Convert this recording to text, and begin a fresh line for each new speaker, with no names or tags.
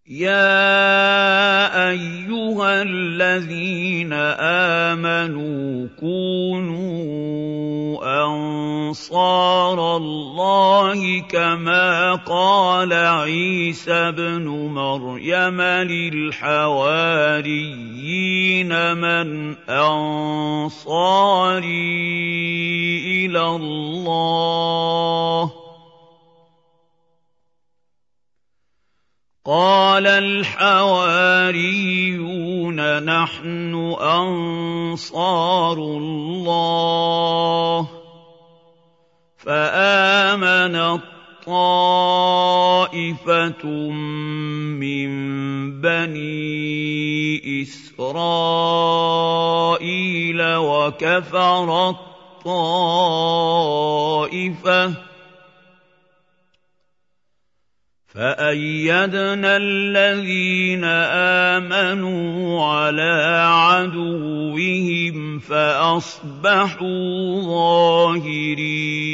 يَا أَيُّهَا الَّذِينَ آمَنُوا كُونُوا أَنصَارَ اللَّهِ كَمَا قَالَ عِيسَى ابْنُ مَرْيَمَ لِلْحَوَارِيِّينَ مَنْ أَنصَارِي إِلَى اللَّهِ ۖ قَالَ الْحَوَارِيُّونَ نَحْنُ أَنصَارُ اللَّهِ ۖ فَآمَنَت طَّائِفَةٌ مِّن بَنِي إِسْرَائِيلَ وَكَفَرَت طَّائِفَةٌ ۖ فَأَيَّدْنَا الَّذِينَ آمَنُوا عَلَىٰ عَدُوِّهِمْ فَأَصْبَحُوا ظَاهِرِينَ